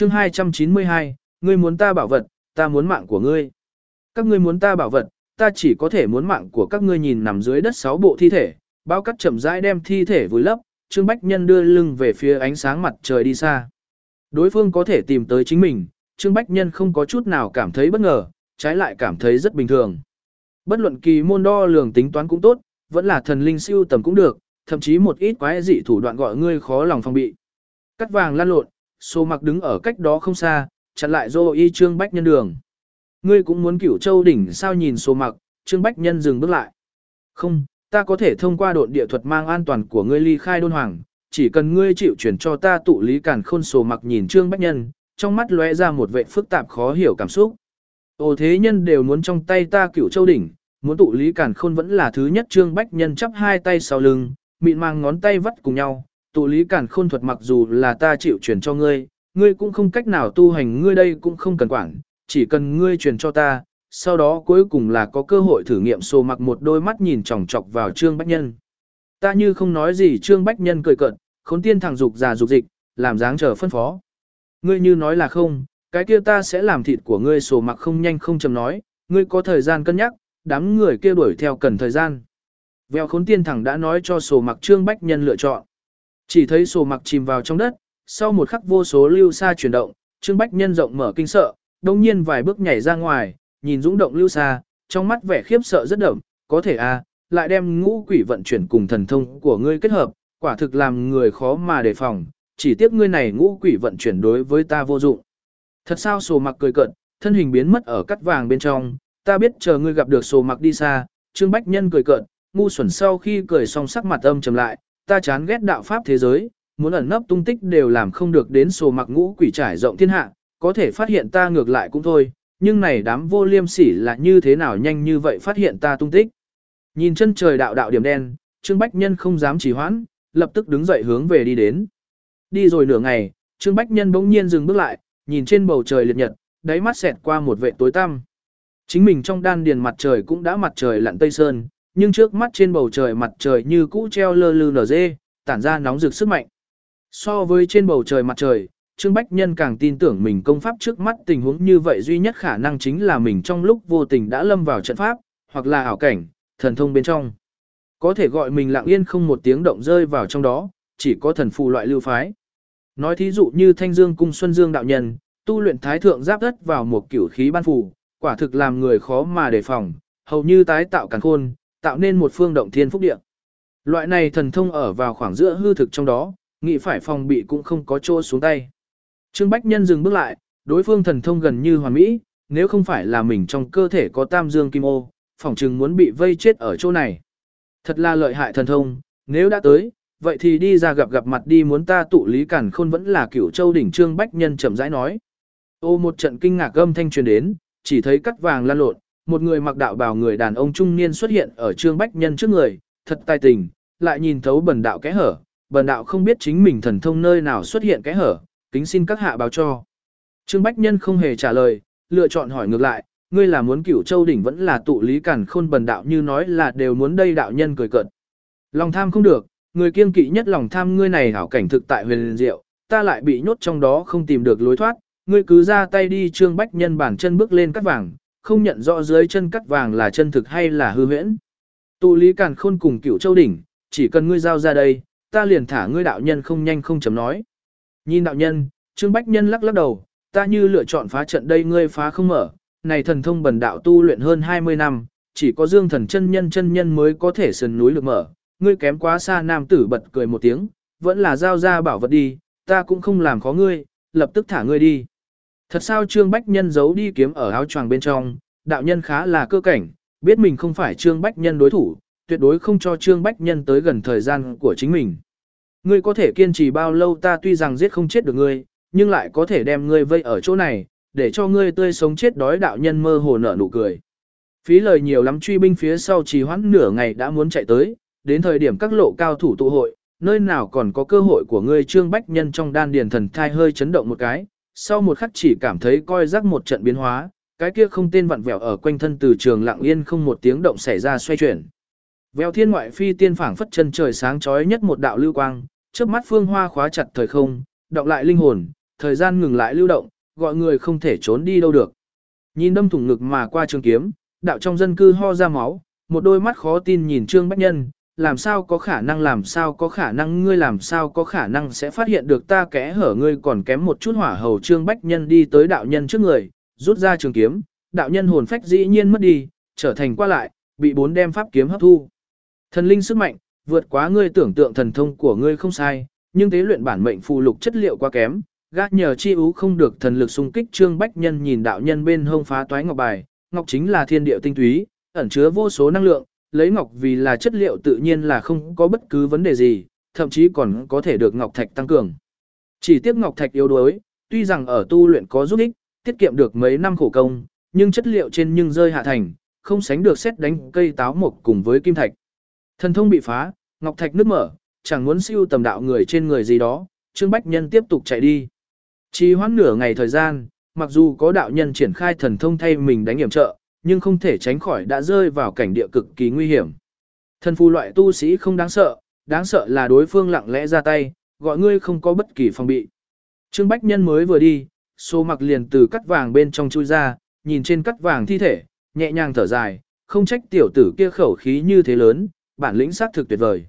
Chương 292, ngươi muốn ta bảo vật, ta muốn mạng của ngươi. Các ngươi muốn ta bảo vật, ta chỉ có thể muốn mạng của các ngươi. Nhìn nằm dưới đất 6 bộ thi thể, bao cắt chậm rãi đem thi thể vùi lấp, Trương Bách Nhân đưa lưng về phía ánh sáng mặt trời đi xa. Đối phương có thể tìm tới chính mình, Trương Bách Nhân không có chút nào cảm thấy bất ngờ, trái lại cảm thấy rất bình thường. Bất luận kỳ môn đo lường tính toán cũng tốt, vẫn là thần linh siêu tầm cũng được, thậm chí một ít quái dị thủ đoạn gọi ngươi khó lòng phòng bị. Cắt vàng lan lộn, Sô Mặc đứng ở cách đó không xa, chặn lại Dô Y Trương Bách Nhân đường. Ngươi cũng muốn Cửu Châu đỉnh sao? Nhìn Sô Mặc, Trương Bách Nhân dừng bước lại. Không, ta có thể thông qua độn địa thuật mang an toàn của ngươi ly khai Đôn Hoàng, chỉ cần ngươi chịu chuyển cho ta tụ lý càn khôn. Sô Mặc nhìn Trương Bách Nhân, trong mắt lóe ra một vẻ phức tạp khó hiểu cảm xúc. Ồ, thế nhân đều muốn trong tay ta Cửu Châu đỉnh, muốn tụ lý càn khôn vẫn là thứ nhất. Trương Bách Nhân chắp hai tay sau lưng, mịn màng ngón tay vắt cùng nhau. Tụ lý càn khôn thuật mặc dù là ta chịu truyền cho ngươi, ngươi cũng không cách nào tu hành, ngươi đây cũng không cần quản, chỉ cần ngươi truyền cho ta, sau đó cuối cùng là có cơ hội thử nghiệm. Sô Mặc một đôi mắt nhìn chòng chọc vào Trương Bách Nhân. Ta như không nói gì. Trương Bách Nhân cười cợt, khốn tiên thằng dục già dục dịch, làm dáng chờ phân phó. Ngươi như nói là không, cái kia ta sẽ làm thịt của ngươi. Sô Mặc không nhanh không chậm nói, ngươi có thời gian cân nhắc, đám người kia đuổi theo cần thời gian. Vèo khốn tiên thằng đã nói cho Sô Mặc Trương Bách Nhân lựa chọn. Chỉ thấy Sô Mặc chìm vào trong đất, sau một khắc vô số lưu sa chuyển động, Trương Bách Nhân rộng mở kinh sợ, đồng nhiên vài bước nhảy ra ngoài, nhìn dũng động lưu sa, trong mắt vẻ khiếp sợ rất đậm. Có thể à, lại đem ngũ quỷ vận chuyển cùng thần thông của ngươi kết hợp, quả thực làm người khó mà đề phòng, chỉ tiếc ngươi này ngũ quỷ vận chuyển đối với ta vô dụng. Thật sao? Sô Mặc cười cợt, thân hình biến mất ở cắt vàng bên trong. Ta biết chờ ngươi gặp được. Sô Mặc đi xa, Trương Bách Nhân cười cợt, ngu xuẩn. Sau khi cười xong sắc mặt âm trầm lại, ta chán ghét đạo pháp thế giới, muốn ẩn nấp tung tích đều làm không được. Đến Sô Mặc ngũ quỷ trải rộng thiên hạ, có thể phát hiện ta ngược lại cũng thôi, nhưng này đám vô liêm sỉ là như thế nào nhanh như vậy phát hiện ta tung tích. Nhìn chân trời đạo đạo điểm đen, Trương Bách Nhân không dám trì hoãn, lập tức đứng dậy hướng về đi đến. Đi rồi nửa ngày, Trương Bách Nhân bỗng nhiên dừng bước lại, nhìn trên bầu trời liệt nhật, đáy mắt xẹt qua một vệ tối tăm. Chính mình trong đan điền mặt trời cũng đã mặt trời lặn tây sơn, nhưng trước mắt trên bầu trời mặt trời như cũ treo lơ lư nở dê, tản ra nóng rực sức mạnh. So với trên bầu trời mặt trời, Trương Bách Nhân càng tin tưởng mình công pháp trước mắt. Tình huống như vậy duy nhất khả năng chính là mình trong lúc vô tình đã lâm vào trận pháp, hoặc là ảo cảnh, thần thông bên trong. Có thể gọi mình lặng yên không một tiếng động rơi vào trong đó, chỉ có thần phù loại lưu phái. Nói thí dụ như Thanh Dương Cung Xuân Dương đạo nhân, tu luyện thái thượng giáp đất vào một cửu khí ban phù, quả thực làm người khó mà đề phòng, hầu như tái tạo càn khôn, tạo nên một phương động thiên phúc địa. Loại này thần thông ở vào khoảng giữa hư thực trong đó, nghĩ phải phòng bị cũng không có chỗ xuống tay. Trương Bách Nhân dừng bước lại, đối phương thần thông gần như hoàn mỹ, nếu không phải là mình trong cơ thể có tam dương kim ô, phỏng chừng muốn bị vây chết ở chỗ này. Thật là lợi hại thần thông, nếu đã tới, vậy thì đi ra gặp mặt đi. Muốn ta tụ lý càn khôn vẫn là Cửu Châu đỉnh? Trương Bách Nhân chậm rãi nói. Ô, một trận kinh ngạc âm thanh truyền đến, chỉ thấy cắt vàng lan lộn, một người mặc đạo bào người đàn ông trung niên xuất hiện ở Trương Bách Nhân trước người, thật tài tình, lại nhìn thấu bần đạo kẽ hở. Bần đạo không biết chính mình thần thông nơi nào xuất hiện kẽ hở, kính xin các hạ báo cho. Trương Bách Nhân không hề trả lời, lựa chọn hỏi ngược lại, ngươi là muốn Cửu Châu đỉnh vẫn là tụ lý càn khôn? Bần đạo như nói là đều muốn đây. Đạo nhân cười cợt. Lòng tham không được, người kiêng kỵ nhất lòng tham. Ngươi này hảo cảnh thực tại huyền diệu, ta lại bị nhốt trong đó không tìm được lối thoát, ngươi cứ ra tay đi. Trương Bách Nhân bản chân bước lên cắt vàng, không nhận rõ dưới chân cắt vàng là chân thực hay là hư huyễn. Tụ lý càn khôn cùng Cửu Châu đỉnh, chỉ cần ngươi giao ra đây, ta liền thả ngươi. Đạo nhân không nhanh không chậm nói. Nhìn đạo nhân, Trương Bách Nhân lắc lắc đầu, ta như lựa chọn phá trận đây, ngươi phá không mở. Này thần thông bần đạo tu luyện hơn 20 năm, chỉ có Dương Thần chân nhân mới có thể sườn núi lực mở, ngươi kém quá xa. Nam tử bật cười một tiếng, vẫn là giao ra bảo vật đi, ta cũng không làm khó ngươi, lập tức thả ngươi đi. Thật sao? Trương Bách Nhân giấu đi kiếm ở áo choàng bên trong, đạo nhân khá là cơ cảnh, biết mình không phải Trương Bách Nhân đối thủ, tuyệt đối không cho Trương Bách Nhân tới gần thời gian của chính mình. Ngươi có thể kiên trì bao lâu? Ta tuy rằng giết không chết được ngươi, nhưng lại có thể đem ngươi vây ở chỗ này, để cho ngươi tươi sống chết đói. Đạo nhân mơ hồ nở nụ cười. Phí lời nhiều lắm, truy binh phía sau trì hoãn nửa ngày đã muốn chạy tới, đến thời điểm các lộ cao thủ tụ hội, nơi nào còn có cơ hội của ngươi? Trương Bách Nhân trong đan điền thần thai hơi chấn động một cái, sau một khắc chỉ cảm thấy coi rắc một trận biến hóa, cái kia không tên vặn vẹo ở quanh thân từ trường lặng yên không một tiếng động xảy ra xoay chuyển. Vèo thiên ngoại phi tiên phảng phất chân trời sáng chói nhất một đạo lưu quang, chớp mắt phương hoa khóa chặt thời không, đọng lại linh hồn, thời gian ngừng lại lưu động, gọi người không thể trốn đi đâu được. Nhìn đâm thủng ngực mà qua trường kiếm, đạo trong dân cư ho ra máu, một đôi mắt khó tin nhìn Trương Bách Nhân, làm sao có khả năng ngươi làm sao có khả năng sẽ phát hiện được ta kẽ hở ngươi còn kém một chút hỏa hầu. Trương Bách Nhân đi tới đạo nhân trước người, rút ra trường kiếm, đạo nhân hồn phách dĩ nhiên mất đi, trở thành qua lại, bị 4 đem pháp kiếm hấp thu. Thần linh sức mạnh, vượt quá ngươi tưởng tượng, thần thông của ngươi không sai, nhưng tế luyện bản mệnh phù lục chất liệu quá kém, gác nhờ chi ú không được thần lực xung kích. Trương Bách Nhân nhìn đạo nhân bên hông phá toái ngọc bài, ngọc chính là thiên địa tinh túy, ẩn chứa vô số năng lượng, lấy ngọc vì là chất liệu tự nhiên là không có bất cứ vấn đề gì, thậm chí còn có thể được ngọc thạch tăng cường. Chỉ tiếc ngọc thạch yếu đuối, tuy rằng ở tu luyện có giúp ích, tiết kiệm được mấy năm khổ công, nhưng chất liệu trên nhưng rơi hạ thành, không sánh được sét đánh cây táo mộc cùng với kim thạch. Thần thông bị phá, ngọc thạch nứt mở, chẳng muốn siêu tầm đạo người trên người gì đó, Trương Bách Nhân tiếp tục chạy đi. Trì hoãn nửa ngày thời gian, mặc dù có đạo nhân triển khai thần thông thay mình đánh hiểm trợ, nhưng không thể tránh khỏi đã rơi vào cảnh địa cực kỳ nguy hiểm. Thần phù loại tu sĩ không đáng sợ là đối phương lặng lẽ ra tay, gọi ngươi không có bất kỳ phòng bị. Trương Bách Nhân mới vừa đi, Số Mặc liền từ cắt vàng bên trong chui ra, nhìn trên cắt vàng thi thể, nhẹ nhàng thở dài, không trách tiểu tử kia khẩu khí như thế lớn, bản lĩnh sát thực tuyệt vời.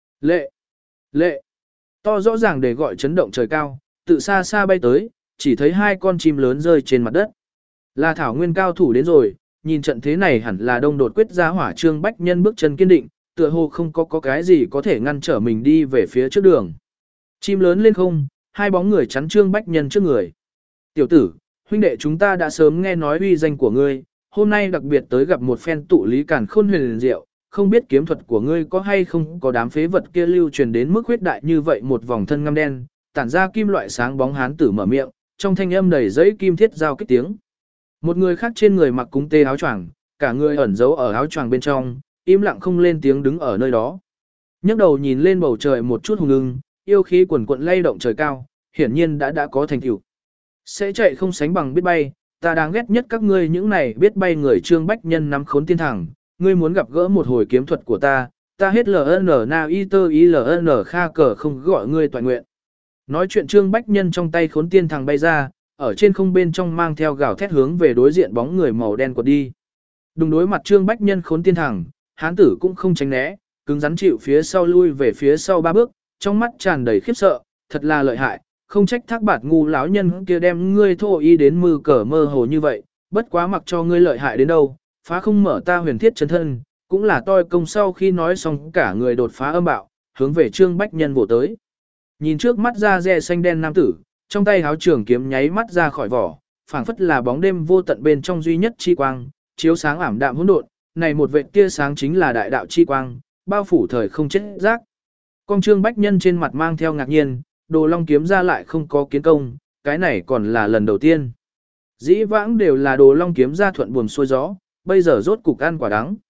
Lệ, to rõ ràng để gọi chấn động trời cao, tự xa xa bay tới, chỉ thấy 2 con chim lớn rơi trên mặt đất. Là Thảo Nguyên cao thủ đến rồi, nhìn trận thế này hẳn là đông đột quyết ra hỏa. Trương Bách Nhân bước chân kiên định, tựa hồ không có cái gì có thể ngăn trở mình đi về phía trước đường. Chim lớn lên không, 2 bóng người chắn Trương Bách Nhân trước người. Tiểu tử, huynh đệ chúng ta đã sớm nghe nói uy danh của ngươi, hôm nay đặc biệt tới gặp một phen tụ lý càn khôn huyền diệu, không biết kiếm thuật của ngươi có hay không có đám phế vật kia lưu truyền đến mức huyết đại như vậy. Một vòng thân ngăm đen, tản ra kim loại sáng bóng hán tử mở miệng, trong thanh âm đầy giấy kim thiết giao kích tiếng. Một người khác trên người mặc cúng tê áo choàng, cả người ẩn giấu ở áo choàng bên trong, im lặng không lên tiếng đứng ở nơi đó. Nhấc đầu nhìn lên bầu trời một chút hùng ưng, yêu khí quần quận lay động trời cao, hiển nhiên đã có thành tựu. Sẽ chạy không sánh bằng biết bay, ta đáng ghét nhất các ngươi những này biết bay người. Trương Bách Nhân nắm khốn tiên thẳng, ngươi muốn gặp gỡ một hồi kiếm thuật của ta hết LN na y tơ y LN kha cờ không gọi ngươi toàn nguyện. Nói chuyện Trương Bách Nhân trong tay khốn tiên thẳng bay ra, ở trên không bên trong mang theo gào thét hướng về đối diện bóng người màu đen quật đi. Đùng đối mặt Trương Bách Nhân khốn tiên thẳng, hán tử cũng không tránh né, cứng rắn chịu phía sau lui về phía sau 3 bước, trong mắt tràn đầy khiếp sợ, thật là lợi hại, không trách Thác Bạt ngu lão nhân kia đem ngươi thô y đến mư cờ mơ hồ như vậy, bất quá mặc cho ngươi lợi hại đến đâu, phá không mở ta huyền thiết chân thân, cũng là toi công. Sau khi nói xong cả người đột phá âm bạo, hướng về Trương Bách Nhân vồ tới. Nhìn trước mắt da dè xanh đen nam tử, trong tay háo trường kiếm nháy mắt ra khỏi vỏ, phảng phất là bóng đêm vô tận bên trong duy nhất chi quang, chiếu sáng ảm đạm hỗn độn, này một vệt tia sáng chính là đại đạo chi quang, bao phủ thời không chết rác. Con Trương Bách Nhân trên mặt mang theo ngạc nhiên, Đồ Long kiếm ra lại không có kiến công, cái này còn là lần đầu tiên. Dĩ vãng đều là Đồ Long kiếm ra thuận buồm xuôi gió, bây giờ rốt cục ăn quả đắng.